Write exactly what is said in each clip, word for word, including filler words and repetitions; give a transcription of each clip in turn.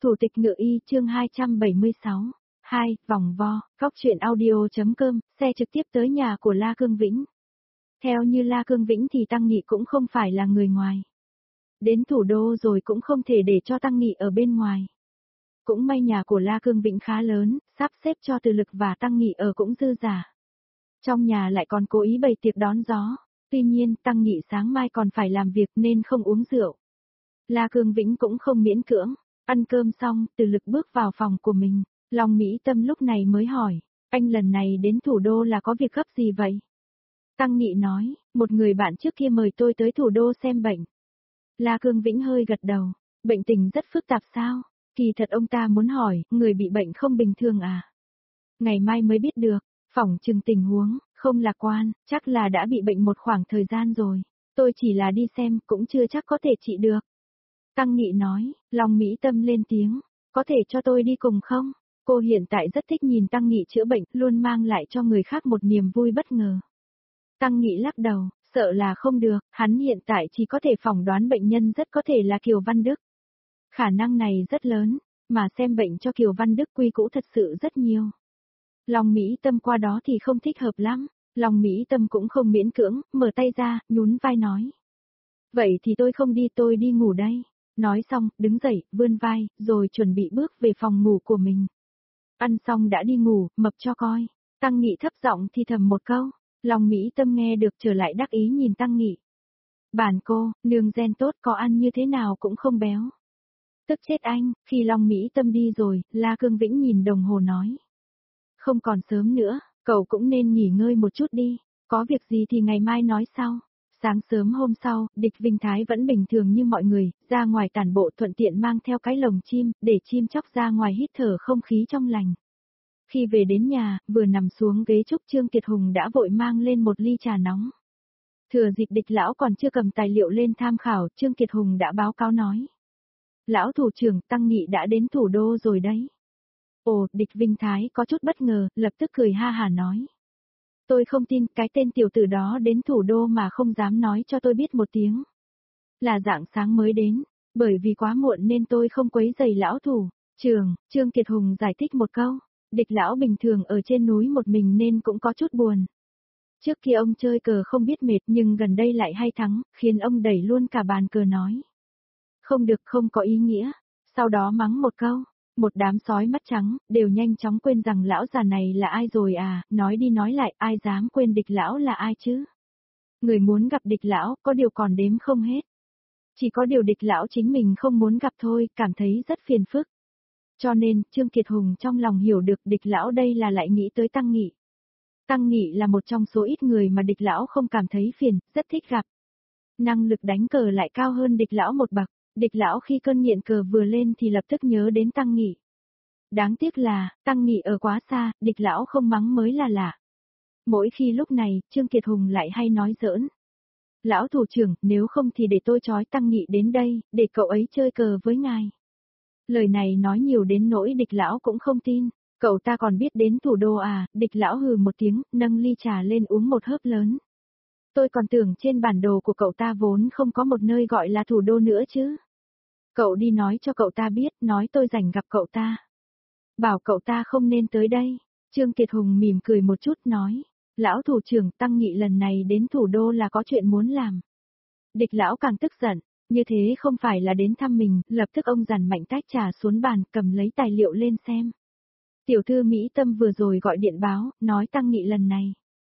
Thủ tịch ngự y chương hai trăm bảy mươi sáu. hai. Vòng vo, Cóc truyện audio.com, xe trực tiếp tới nhà của La Cương Vĩnh. Theo như La Cương Vĩnh thì Tăng Nghị cũng không phải là người ngoài. Đến thủ đô rồi cũng không thể để cho Tăng Nghị ở bên ngoài. Cũng may nhà của La Cương Vĩnh khá lớn, sắp xếp cho Từ Lực và Tăng Nghị ở cũng dư giả. Trong nhà lại còn cố ý bày tiệc đón gió, tuy nhiên Tăng Nghị sáng mai còn phải làm việc nên không uống rượu. La Cương Vĩnh cũng không miễn cưỡng. Ăn cơm xong, Từ Lực bước vào phòng của mình, Long Mỹ Tâm lúc này mới hỏi, anh lần này đến thủ đô là có việc gấp gì vậy? Tăng Nghị nói, một người bạn trước kia mời tôi tới thủ đô xem bệnh. La Cương Vĩnh hơi gật đầu, bệnh tình rất phức tạp sao? Kỳ thật ông ta muốn hỏi, người bị bệnh không bình thường à? Ngày mai mới biết được, phỏng chừng tình huống, không lạc quan, chắc là đã bị bệnh một khoảng thời gian rồi. Tôi chỉ là đi xem, cũng chưa chắc có thể trị được. Tăng Nghị nói, Long Mỹ Tâm lên tiếng, có thể cho tôi đi cùng không? Cô hiện tại rất thích nhìn Tăng Nghị chữa bệnh, luôn mang lại cho người khác một niềm vui bất ngờ. Tăng Nghị lắc đầu, sợ là không được, hắn hiện tại chỉ có thể phỏng đoán bệnh nhân rất có thể là Kiều Văn Đức. Khả năng này rất lớn, mà xem bệnh cho Kiều Văn Đức quy cũ thật sự rất nhiều. Long Mỹ Tâm qua đó thì không thích hợp lắm, Long Mỹ Tâm cũng không miễn cưỡng, mở tay ra, nhún vai nói. Vậy thì tôi không đi, tôi đi ngủ đây. Nói xong, đứng dậy, vươn vai, rồi chuẩn bị bước về phòng ngủ của mình. Ăn xong đã đi ngủ, mập cho coi. Tăng Nghị thấp giọng thì thầm một câu. Long Mỹ Tâm nghe được trở lại đắc ý nhìn Tăng Nghị. Bản cô, nương gen tốt có ăn như thế nào cũng không béo. Tức chết anh, khi Long Mỹ Tâm đi rồi, La Cương Vĩnh nhìn đồng hồ nói. Không còn sớm nữa, cậu cũng nên nghỉ ngơi một chút đi, có việc gì thì ngày mai nói sau. Sáng sớm hôm sau, Địch Vinh Thái vẫn bình thường như mọi người, ra ngoài tản bộ thuận tiện mang theo cái lồng chim, để chim chóc ra ngoài hít thở không khí trong lành. Khi về đến nhà, vừa nằm xuống ghế trúc Trương Kiệt Hùng đã vội mang lên một ly trà nóng. Thừa dịp Địch lão còn chưa cầm tài liệu lên tham khảo, Trương Kiệt Hùng đã báo cáo nói. Lão thủ trưởng Tăng Nghị đã đến thủ đô rồi đấy. Ồ, Địch Vinh Thái có chút bất ngờ, lập tức cười ha hà nói. Tôi không tin cái tên tiểu tử đó đến thủ đô mà không dám nói cho tôi biết một tiếng. Là rạng sáng mới đến, bởi vì quá muộn nên tôi không quấy rầy lão thủ. Trường, Trương Kiệt Hùng giải thích một câu, Địch lão bình thường ở trên núi một mình nên cũng có chút buồn. Trước kia ông chơi cờ không biết mệt nhưng gần đây lại hay thắng, khiến ông đẩy luôn cả bàn cờ nói. Không được, không có ý nghĩa, sau đó mắng một câu. Một đám sói mắt trắng, đều nhanh chóng quên rằng lão già này là ai rồi à, nói đi nói lại, ai dám quên Địch lão là ai chứ? Người muốn gặp Địch lão, có điều còn đếm không hết. Chỉ có điều Địch lão chính mình không muốn gặp thôi, cảm thấy rất phiền phức. Cho nên, Trương Kiệt Hùng trong lòng hiểu được Địch lão đây là lại nghĩ tới Tăng Nghị. Tăng Nghị là một trong số ít người mà Địch lão không cảm thấy phiền, rất thích gặp. Năng lực đánh cờ lại cao hơn Địch lão một bậc. Địch lão khi cơn nghiện cờ vừa lên thì lập tức nhớ đến Tăng Nghị. Đáng tiếc là, Tăng Nghị ở quá xa, Địch lão không mắng mới là lạ. Mỗi khi lúc này, Trương Kiệt Hùng lại hay nói giỡn. Lão thủ trưởng, nếu không thì để tôi trói Tăng Nghị đến đây, để cậu ấy chơi cờ với ngài. Lời này nói nhiều đến nỗi Địch lão cũng không tin, cậu ta còn biết đến thủ đô à, Địch lão hừ một tiếng, nâng ly trà lên uống một hớp lớn. Tôi còn tưởng trên bản đồ của cậu ta vốn không có một nơi gọi là thủ đô nữa chứ. Cậu đi nói cho cậu ta biết, nói tôi rảnh gặp cậu ta. Bảo cậu ta không nên tới đây. Trương Kiệt Hùng mỉm cười một chút nói. Lão thủ trưởng Tăng Nghị lần này đến thủ đô là có chuyện muốn làm. Địch lão càng tức giận, như thế không phải là đến thăm mình, lập tức ông dằn mạnh tách trà xuống bàn cầm lấy tài liệu lên xem. Tiểu thư Mỹ Tâm vừa rồi gọi điện báo, nói Tăng Nghị lần này.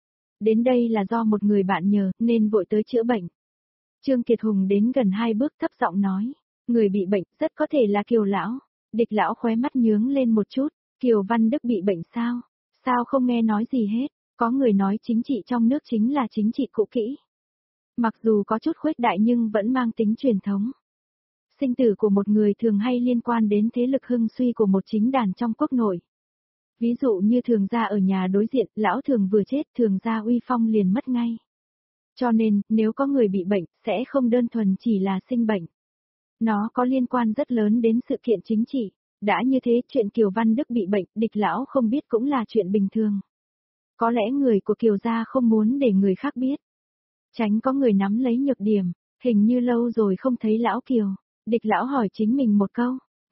Đến đây là do một người bạn nhờ, nên vội tới chữa bệnh. Trương Kiệt Hùng đến gần hai bước thấp giọng nói. Người bị bệnh rất có thể là Kiều lão. Địch lão khóe mắt nhướng lên một chút. Kiều Văn Đức bị bệnh sao? Sao không nghe nói gì hết? Có người nói chính trị trong nước chính là chính trị cũ kỹ. Mặc dù có chút khuếch đại nhưng vẫn mang tính truyền thống. Sinh tử của một người thường hay liên quan đến thế lực hưng suy của một chính đàn trong quốc nội. Ví dụ như thường gia ở nhà đối diện, lão thường vừa chết, thường gia uy phong liền mất ngay. Cho nên, nếu có người bị bệnh, sẽ không đơn thuần chỉ là sinh bệnh. Nó có liên quan rất lớn đến sự kiện chính trị. Đã như thế, chuyện Kiều Văn Đức bị bệnh, Địch lão không biết cũng là chuyện bình thường. Có lẽ người của Kiều gia không muốn để người khác biết. Tránh có người nắm lấy nhược điểm, hình như lâu rồi không thấy lão Kiều. Địch lão hỏi chính mình một câu,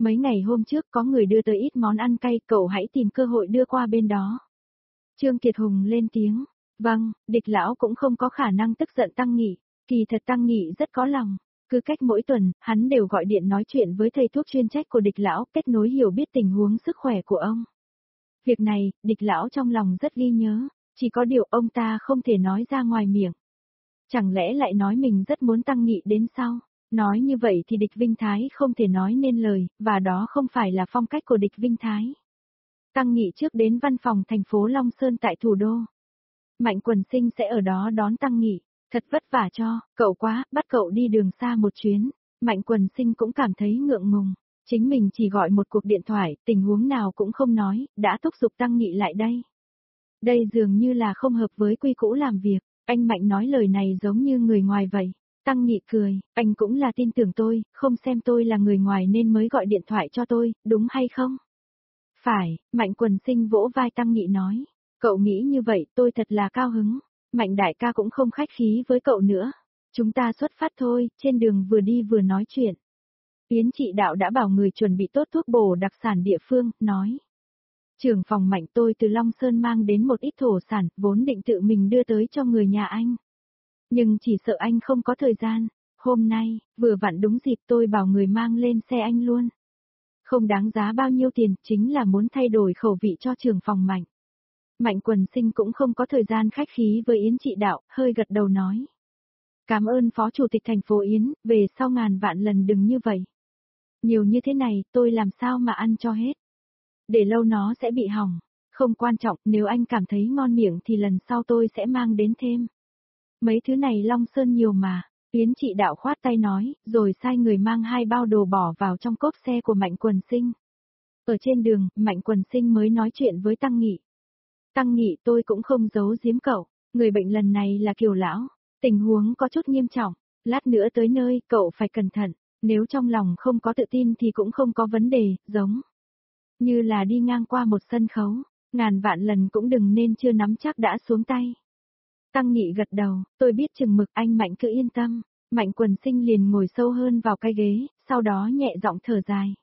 Mấy ngày hôm trước có người đưa tới ít món ăn cay, cậu hãy tìm cơ hội đưa qua bên đó. Trương Kiệt Hùng lên tiếng. Vâng, Địch lão cũng không có khả năng tức giận Tăng Nghị, kỳ thật Tăng Nghị rất có lòng. Cứ cách mỗi tuần, hắn đều gọi điện nói chuyện với thầy thuốc chuyên trách của Địch lão, kết nối hiểu biết tình huống sức khỏe của ông. Việc này, Địch lão trong lòng rất ghi nhớ, chỉ có điều ông ta không thể nói ra ngoài miệng. Chẳng lẽ lại nói mình rất muốn Tăng Nghị đến sau? Nói như vậy thì Địch Vinh Thái không thể nói nên lời, và đó không phải là phong cách của Địch Vinh Thái. Tăng Nghị trước đến văn phòng thành phố Long Sơn tại thủ đô. Mạnh Quần Sinh sẽ ở đó đón Tăng Nghị. Thật vất vả cho, cậu quá, bắt cậu đi đường xa một chuyến. Mạnh Quần Sinh cũng cảm thấy ngượng ngùng. Chính mình chỉ gọi một cuộc điện thoại, tình huống nào cũng không nói, đã thúc giục Tăng Nghị lại đây. Đây dường như là không hợp với quy cũ làm việc. Anh Mạnh nói lời này giống như người ngoài vậy. Tăng Nghị cười, anh cũng là tin tưởng tôi, không xem tôi là người ngoài nên mới gọi điện thoại cho tôi, đúng hay không? Phải, Mạnh Quần Sinh vỗ vai Tăng Nghị nói. Cậu nghĩ như vậy tôi thật là cao hứng. Mạnh đại ca cũng không khách khí với cậu nữa. Chúng ta xuất phát thôi, trên đường vừa đi vừa nói chuyện. Yến Trị Đạo đã bảo người chuẩn bị tốt thuốc bổ đặc sản địa phương, nói. Trưởng phòng Mạnh tôi từ Long Sơn mang đến một ít thổ sản, vốn định tự mình đưa tới cho người nhà anh. Nhưng chỉ sợ anh không có thời gian. Hôm nay, vừa vặn đúng dịp tôi bảo người mang lên xe anh luôn. Không đáng giá bao nhiêu tiền, chính là muốn thay đổi khẩu vị cho trưởng phòng Mạnh. Mạnh Quần Sinh cũng không có thời gian khách khí với Yến Trị Đạo, hơi gật đầu nói. Cảm ơn Phó Chủ tịch thành phố Yến, về sau ngàn vạn lần đừng như vậy. Nhiều như thế này, tôi làm sao mà ăn cho hết. Để lâu nó sẽ bị hỏng. Không quan trọng, nếu anh cảm thấy ngon miệng thì lần sau tôi sẽ mang đến thêm. Mấy thứ này Long Sơn nhiều mà. Yến Trị Đạo khoát tay nói, rồi sai người mang hai bao đồ bỏ vào trong cốp xe của Mạnh Quần Sinh. Ở trên đường, Mạnh Quần Sinh mới nói chuyện với Tăng Nghị. Tăng Nghị tôi cũng không giấu giếm cậu, người bệnh lần này là Kiều lão, tình huống có chút nghiêm trọng, lát nữa tới nơi cậu phải cẩn thận, nếu trong lòng không có tự tin thì cũng không có vấn đề, giống như là đi ngang qua một sân khấu, ngàn vạn lần cũng đừng nên chưa nắm chắc đã xuống tay. Tăng Nghị gật đầu, tôi biết chừng mực anh Mạnh cứ yên tâm, Mạnh Quần Sinh liền ngồi sâu hơn vào cái ghế, sau đó nhẹ giọng thở dài.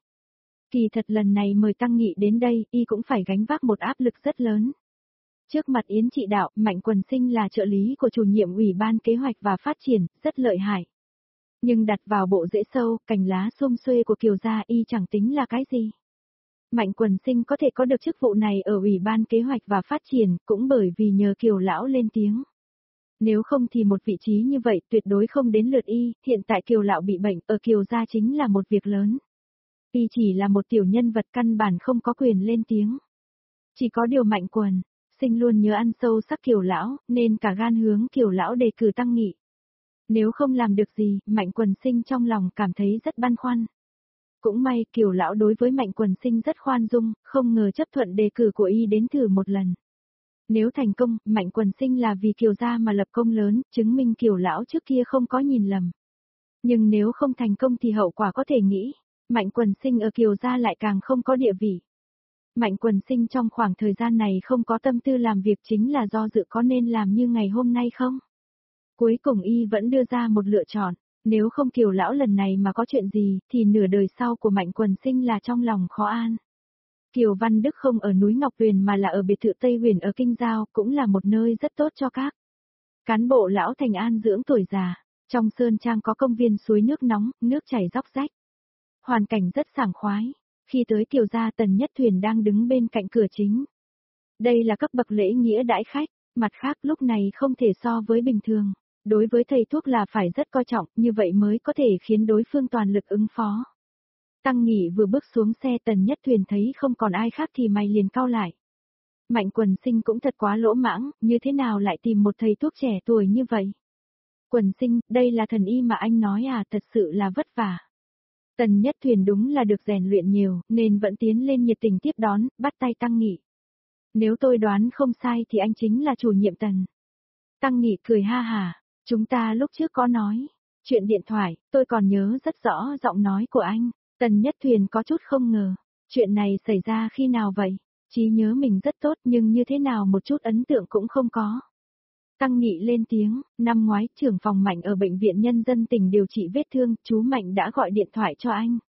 Kỳ thật lần này mời Tăng Nghị đến đây, y cũng phải gánh vác một áp lực rất lớn. Trước mặt Yến Trị Đạo, Mạnh Quần Sinh là trợ lý của chủ nhiệm Ủy ban Kế hoạch và Phát triển, rất lợi hại. Nhưng đặt vào bộ rễ sâu, cành lá xum xuê của Kiều gia y chẳng tính là cái gì. Mạnh Quần Sinh có thể có được chức vụ này ở Ủy ban Kế hoạch và Phát triển, cũng bởi vì nhờ Kiều lão lên tiếng. Nếu không thì một vị trí như vậy tuyệt đối không đến lượt y, hiện tại Kiều lão bị bệnh, ở Kiều gia chính là một việc lớn. Y chỉ là một tiểu nhân vật căn bản không có quyền lên tiếng. Chỉ có điều Mạnh Quần Sinh luôn nhớ ăn sâu sắc Kiều lão, nên cả gan hướng Kiều lão đề cử Tăng Nghị. Nếu không làm được gì, Mạnh Quần Sinh trong lòng cảm thấy rất băn khoăn. Cũng may Kiều lão đối với Mạnh Quần Sinh rất khoan dung, không ngờ chấp thuận đề cử của y đến thử một lần. Nếu thành công, Mạnh Quần Sinh là vì Kiều gia mà lập công lớn, chứng minh Kiều lão trước kia không có nhìn lầm. Nhưng nếu không thành công thì hậu quả có thể nghĩ, Mạnh Quần Sinh ở Kiều gia lại càng không có địa vị. Mạnh Quần Sinh trong khoảng thời gian này không có tâm tư làm việc chính là do dự có nên làm như ngày hôm nay không? Cuối cùng y vẫn đưa ra một lựa chọn, nếu không Kiều lão lần này mà có chuyện gì, thì nửa đời sau của Mạnh Quần Sinh là trong lòng khó an. Kiều Văn Đức không ở núi Ngọc Huyền mà là ở biệt thự Tây Huyền ở Kinh Giao, cũng là một nơi rất tốt cho các cán bộ lão thành an dưỡng tuổi già. Trong sơn trang có công viên suối nước nóng, nước chảy róc rách. Hoàn cảnh rất sảng khoái. Khi tới Kiều gia Tần Nhất Thuyền đang đứng bên cạnh cửa chính. Đây là cấp bậc lễ nghĩa đãi khách, mặt khác lúc này không thể so với bình thường. Đối với thầy thuốc là phải rất coi trọng, như vậy mới có thể khiến đối phương toàn lực ứng phó. Tăng Nghị vừa bước xuống xe Tần Nhất Thuyền thấy không còn ai khác thì mày liền cau lại. Mạnh Quần Sinh cũng thật quá lỗ mãng, như thế nào lại tìm một thầy thuốc trẻ tuổi như vậy? Quần Sinh, đây là thần y mà anh nói à, thật sự là vất vả. Tần Nhất Thuyền đúng là được rèn luyện nhiều, nên vẫn tiến lên nhiệt tình tiếp đón, bắt tay Tăng Nghị. Nếu tôi đoán không sai thì anh chính là chủ nhiệm Tần. Tăng Nghị cười ha hà, chúng ta lúc trước có nói. Chuyện điện thoại, tôi còn nhớ rất rõ giọng nói của anh. Tần Nhất Thuyền có chút không ngờ. Chuyện này xảy ra khi nào vậy? Trí nhớ mình rất tốt nhưng như thế nào một chút ấn tượng cũng không có. Tăng Nghị lên tiếng, năm ngoái trưởng phòng Mạnh ở Bệnh viện Nhân dân tỉnh điều trị vết thương, chú Mạnh đã gọi điện thoại cho anh.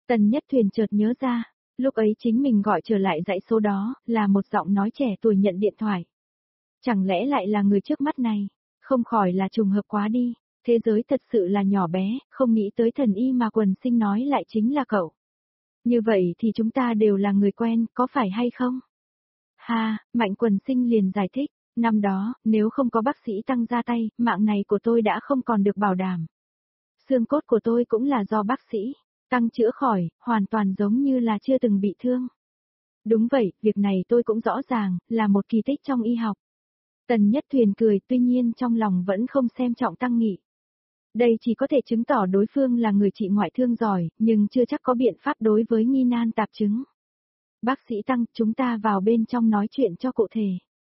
Tần Nhất Thuyền chợt nhớ ra, lúc ấy chính mình gọi trở lại dãy số đó, là một giọng nói trẻ tuổi nhận điện thoại. Chẳng lẽ lại là người trước mắt này, không khỏi là trùng hợp quá đi, thế giới thật sự là nhỏ bé, không nghĩ tới thần y mà Quần Sinh nói lại chính là cậu. Như vậy thì chúng ta đều là người quen, có phải hay không? Ha, Mạnh Quần Sinh liền giải thích, năm đó, nếu không có bác sĩ Tăng ra tay, mạng này của tôi đã không còn được bảo đảm. Xương cốt của tôi cũng là do bác sĩ Tăng chữa khỏi, hoàn toàn giống như là chưa từng bị thương. Đúng vậy, việc này tôi cũng rõ ràng, là một kỳ tích trong y học. Tần Nhất Thuyền cười, tuy nhiên trong lòng vẫn không xem trọng Tăng Nghị. Đây chỉ có thể chứng tỏ đối phương là người trị ngoại thương giỏi, nhưng chưa chắc có biện pháp đối với nghi nan tạp chứng. Bác sĩ Tăng, chúng ta vào bên trong nói chuyện cho cụ thể.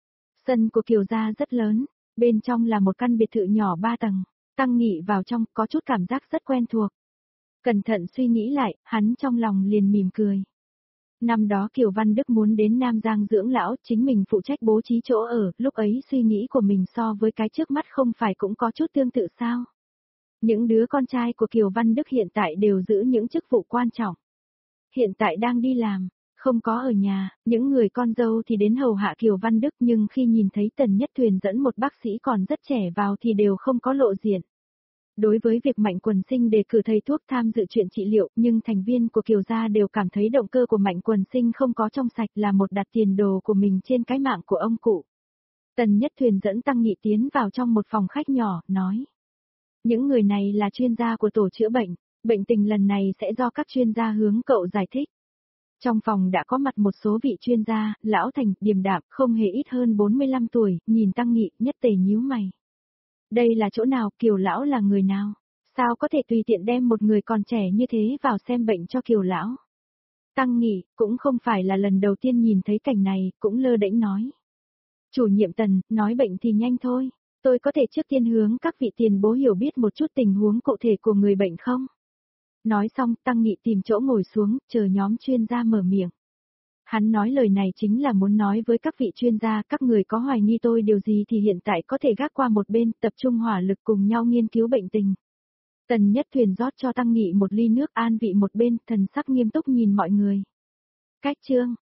Sân của Kiều gia rất lớn, bên trong là một căn biệt thự nhỏ ba tầng. Tăng Nghị vào trong, có chút cảm giác rất quen thuộc. Cẩn thận suy nghĩ lại, hắn trong lòng liền mỉm cười. Năm đó Kiều Văn Đức muốn đến Nam Giang dưỡng lão, chính mình phụ trách bố trí chỗ ở, lúc ấy suy nghĩ của mình so với cái trước mắt không phải cũng có chút tương tự sao? Những đứa con trai của Kiều Văn Đức hiện tại đều giữ những chức vụ quan trọng. Hiện tại đang đi làm, không có ở nhà, những người con dâu thì đến hầu hạ Kiều Văn Đức, nhưng khi nhìn thấy Tần Nhất Thuyền dẫn một bác sĩ còn rất trẻ vào thì đều không có lộ diện. Đối với việc Mạnh Quần Sinh đề cử thầy thuốc tham dự chuyện trị liệu, nhưng thành viên của Kiều gia đều cảm thấy động cơ của Mạnh Quần Sinh không có trong sạch, là một đặt tiền đồ của mình trên cái mạng của ông cụ. Tần Nhất Thuyền dẫn Tăng Nghị tiến vào trong một phòng khách nhỏ, nói. Những người này là chuyên gia của tổ chữa bệnh, bệnh tình lần này sẽ do các chuyên gia hướng cậu giải thích. Trong phòng đã có mặt một số vị chuyên gia, lão thành, điềm đạm, không hề ít hơn bốn mươi lăm tuổi, nhìn Tăng Nghị, nhất tề nhíu mày. Đây là chỗ nào, Kiều lão là người nào? Sao có thể tùy tiện đem một người còn trẻ như thế vào xem bệnh cho Kiều lão? Tăng Nghị, cũng không phải là lần đầu tiên nhìn thấy cảnh này, cũng lơ đễnh nói. Chủ nhiệm Tần, nói bệnh thì nhanh thôi, tôi có thể trước tiên hướng các vị tiền bối hiểu biết một chút tình huống cụ thể của người bệnh không? Nói xong, Tăng Nghị tìm chỗ ngồi xuống, chờ nhóm chuyên gia mở miệng. Hắn nói lời này chính là muốn nói với các vị chuyên gia, các người có hoài nghi tôi điều gì thì hiện tại có thể gác qua một bên, tập trung hỏa lực cùng nhau nghiên cứu bệnh tình. Tần Nhất Thuyền rót cho Tăng Nghị một ly nước, an vị một bên, thần sắc nghiêm túc nhìn mọi người. Cách chương